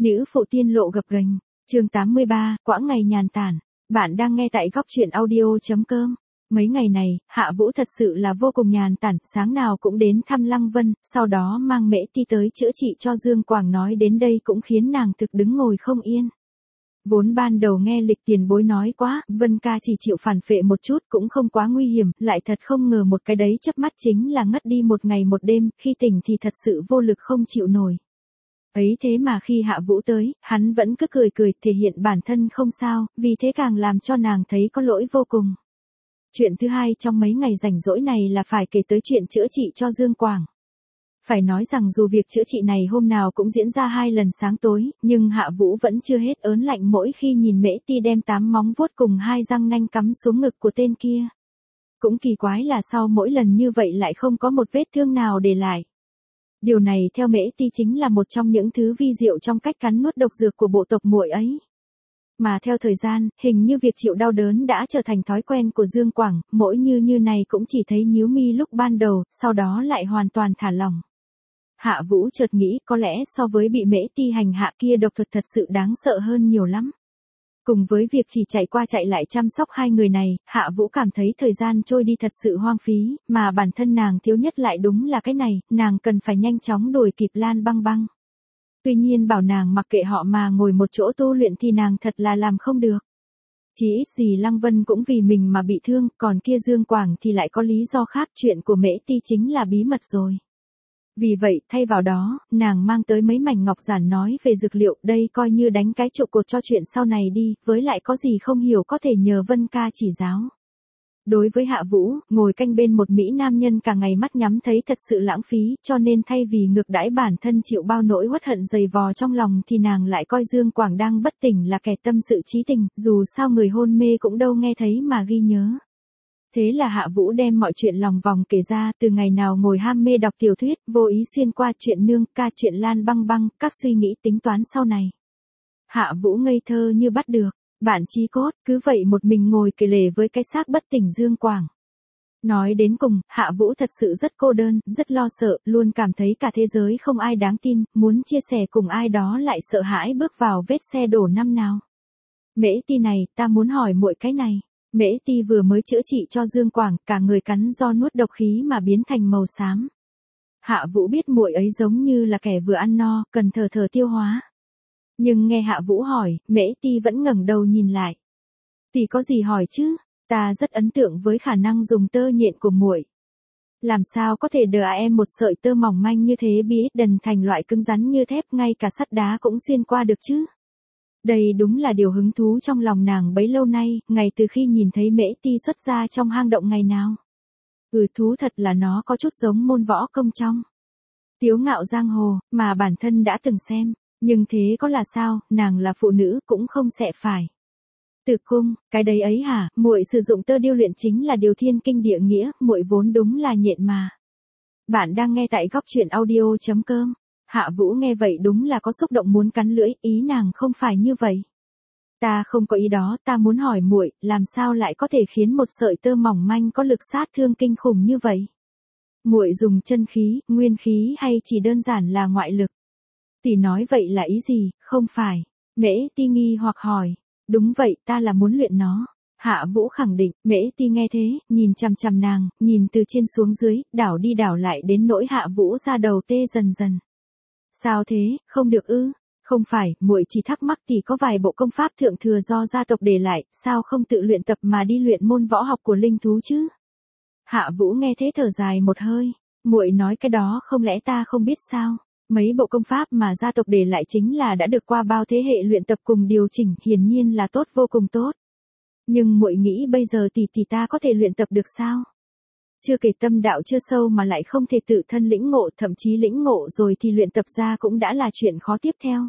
Nữ phụ tiên lộ gập ghềnh, chương 83, quãng ngày nhàn tản. Bạn đang nghe tại góc truyện audio.com. Mấy ngày này, Hạ Vũ thật sự là vô cùng nhàn tản, sáng nào cũng đến thăm Lăng Vân, sau đó mang Mễ Ti tới chữa trị cho Dương Quảng, nói đến đây cũng khiến nàng thực đứng ngồi không yên. Vốn ban đầu nghe Lịch tiền bối nói quá, Vân ca chỉ chịu phản phệ một chút cũng không quá nguy hiểm, lại thật không ngờ một cái đấy chớp mắt chính là ngất đi một ngày một đêm, khi tỉnh thì thật sự vô lực không chịu nổi. Ấy thế mà khi Hạ Vũ tới, hắn vẫn cứ cười cười, thể hiện bản thân không sao, vì thế càng làm cho nàng thấy có lỗi vô cùng. Chuyện thứ hai trong mấy ngày rảnh rỗi này là phải kể tới chuyện chữa trị cho Dương Quảng. Phải nói rằng dù việc chữa trị này hôm nào cũng diễn ra 2 lần sáng tối, nhưng Hạ Vũ vẫn chưa hết ớn lạnh mỗi khi nhìn Mễ Ti đem 8 móng vuốt cùng 2 răng nanh cắm xuống ngực của tên kia. Cũng kỳ quái là sau mỗi lần như vậy lại không có một vết thương nào để lại. Điều này theo Mễ Ti chính là một trong những thứ vi diệu trong cách cắn nuốt độc dược của bộ tộc muội ấy. Mà theo thời gian, hình như việc chịu đau đớn đã trở thành thói quen của Dương Quảng, mỗi như này cũng chỉ thấy nhíu mi lúc ban đầu, sau đó lại hoàn toàn thả lỏng. Hạ Vũ chợt nghĩ có lẽ so với bị Mễ Ti hành hạ kia độc thuật thật sự đáng sợ hơn nhiều lắm. Cùng với việc chỉ chạy qua chạy lại chăm sóc hai người này, Hạ Vũ cảm thấy thời gian trôi đi thật sự hoang phí, mà bản thân nàng thiếu nhất lại đúng là cái này, nàng cần phải nhanh chóng đuổi kịp Lan Băng Băng. Tuy nhiên bảo nàng mặc kệ họ mà ngồi một chỗ tu luyện thì nàng thật là làm không được. Chỉ ít gì Lăng Vân cũng vì mình mà bị thương, còn kia Dương Quảng thì lại có lý do khác, chuyện của Mễ Ti chính là bí mật rồi. Vì vậy, thay vào đó, nàng mang tới mấy mảnh ngọc giản nói về dược liệu, đây coi như đánh cái trụ cột cho chuyện sau này đi, với lại có gì không hiểu có thể nhờ Vân ca chỉ giáo. Đối với Hạ Vũ, ngồi canh bên một mỹ nam nhân cả ngày mắt nhắm thấy thật sự lãng phí, cho nên thay vì ngược đãi bản thân chịu bao nỗi uất hận dày vò trong lòng thì nàng lại coi Dương Quảng đang bất tỉnh là kẻ tâm sự trí tình, dù sao người hôn mê cũng đâu nghe thấy mà ghi nhớ. Thế là Hạ Vũ đem mọi chuyện lòng vòng kể ra, từ ngày nào ngồi ham mê đọc tiểu thuyết, vô ý xuyên qua chuyện nương ca, chuyện Lan Băng Băng, các suy nghĩ tính toán sau này. Hạ Vũ ngây thơ như bắt được, bản chí cốt, cứ vậy một mình ngồi kể lể với cái xác bất tỉnh Dương Quảng. Nói đến cùng, Hạ Vũ thật sự rất cô đơn, rất lo sợ, luôn cảm thấy cả thế giới không ai đáng tin, muốn chia sẻ cùng ai đó lại sợ hãi bước vào vết xe đổ năm nào. Mễ Ti này, ta muốn hỏi muội cái này. Mễ Ti vừa mới chữa trị cho Dương Quảng, cả người cắn do nuốt độc khí mà biến thành màu xám. Hạ Vũ biết muội ấy giống như là kẻ vừa ăn no, cần thờ tiêu hóa. Nhưng nghe Hạ Vũ hỏi, Mễ Ti vẫn ngẩng đầu nhìn lại. Tỷ có gì hỏi chứ? Ta rất ấn tượng với khả năng dùng tơ nhện của muội. Làm sao có thể đờ em một sợi tơ mỏng manh như thế bí đần thành loại cứng rắn như thép, ngay cả sắt đá cũng xuyên qua được chứ? Đây đúng là điều hứng thú trong lòng nàng bấy lâu nay, ngày từ khi nhìn thấy Mễ Ti xuất ra trong hang động ngày nào. Thú thật là nó có chút giống môn võ công trong Tiếu Ngạo Giang Hồ, mà bản thân đã từng xem, nhưng thế có là sao, nàng là phụ nữ cũng không sẽ phải. Tử cung, cái đấy ấy hả, muội sử dụng tơ điêu luyện chính là điều thiên kinh địa nghĩa, muội vốn đúng là nhện mà. Bạn đang nghe tại góc truyện audio.com. Hạ Vũ nghe vậy đúng là có xúc động muốn cắn lưỡi, ý nàng không phải như vậy. Ta không có ý đó, ta muốn hỏi muội, làm sao lại có thể khiến một sợi tơ mỏng manh có lực sát thương kinh khủng như vậy? Muội dùng chân khí, nguyên khí hay chỉ đơn giản là ngoại lực? Tỷ nói vậy là ý gì, không phải? Mễ Ti nghi hoặc hỏi. Đúng vậy, ta là muốn luyện nó. Hạ Vũ khẳng định. Mễ Ti nghe thế, nhìn chằm chằm nàng, nhìn từ trên xuống dưới, đảo đi đảo lại đến nỗi Hạ Vũ ra đầu tê dần dần. Sao thế, không được ư? Không phải, muội chỉ thắc mắc tỷ có vài bộ công pháp thượng thừa do gia tộc để lại, sao không tự luyện tập mà đi luyện môn võ học của linh thú chứ? Hạ Vũ nghe thế thở dài một hơi, muội nói cái đó không lẽ ta không biết sao? Mấy bộ công pháp mà gia tộc để lại chính là đã được qua bao thế hệ luyện tập cùng điều chỉnh, hiển nhiên là tốt vô cùng tốt. Nhưng muội nghĩ bây giờ tỷ ta có thể luyện tập được sao? Chưa kể tâm đạo chưa sâu mà lại không thể tự thân lĩnh ngộ, thậm chí lĩnh ngộ rồi thì luyện tập ra cũng đã là chuyện khó tiếp theo.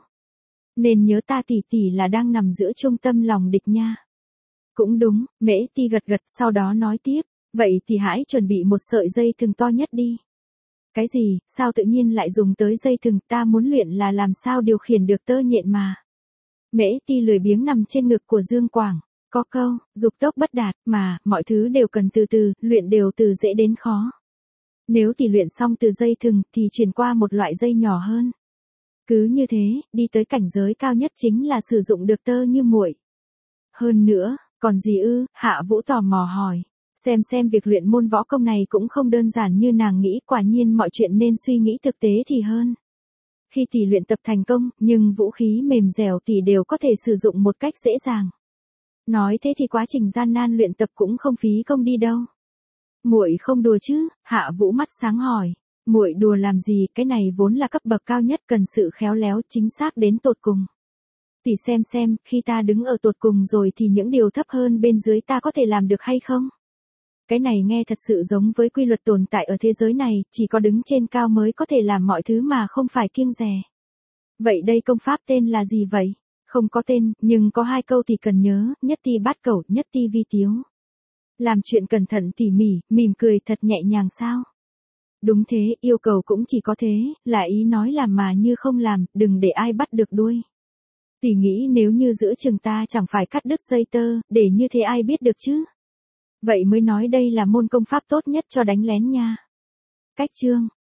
Nên nhớ ta tỷ là đang nằm giữa trung tâm lòng địch nha. Cũng đúng, Mễ Ti gật sau đó nói tiếp, vậy thì hãy chuẩn bị một sợi dây thừng to nhất đi. Cái gì, sao tự nhiên lại dùng tới dây thừng, ta muốn luyện là làm sao điều khiển được tơ nhện mà. Mễ Ti lười biếng nằm trên ngực của Dương Quảng. Có câu, dục tốc bất đạt, mà, mọi thứ đều cần từ từ, luyện đều từ dễ đến khó. Nếu tỷ luyện xong từ dây thừng, thì chuyển qua một loại dây nhỏ hơn. Cứ như thế, đi tới cảnh giới cao nhất chính là sử dụng được tơ như muội. Hơn nữa, còn gì ư? Hạ Vũ tò mò hỏi. Xem việc luyện môn võ công này cũng không đơn giản như nàng nghĩ, quả nhiên mọi chuyện nên suy nghĩ thực tế thì hơn. Khi tỷ luyện tập thành công, nhưng vũ khí mềm dẻo tỷ đều có thể sử dụng một cách dễ dàng. Nói thế thì quá trình gian nan luyện tập cũng không phí công đi đâu. Muội không đùa chứ? Hạ Vũ mắt sáng hỏi. Muội đùa làm gì, cái này vốn là cấp bậc cao nhất, cần sự khéo léo chính xác đến tột cùng. Tỷ xem, khi ta đứng ở tột cùng rồi thì những điều thấp hơn bên dưới ta có thể làm được hay không? Cái này nghe thật sự giống với quy luật tồn tại ở thế giới này, chỉ có đứng trên cao mới có thể làm mọi thứ mà không phải kiêng dè. Vậy đây công pháp tên là gì vậy? Không có tên, nhưng có 2 câu thì cần nhớ, nhất ti bát cẩu, nhất ti vi tiếu. Làm chuyện cẩn thận tỉ mỉ, mỉm cười thật nhẹ nhàng sao? Đúng thế, yêu cầu cũng chỉ có thế, là ý nói làm mà như không làm, đừng để ai bắt được đuôi. Tỷ nghĩ nếu như giữa trường ta chẳng phải cắt đứt dây tơ, để như thế ai biết được chứ? Vậy mới nói đây là môn công pháp tốt nhất cho đánh lén nha. Cách chương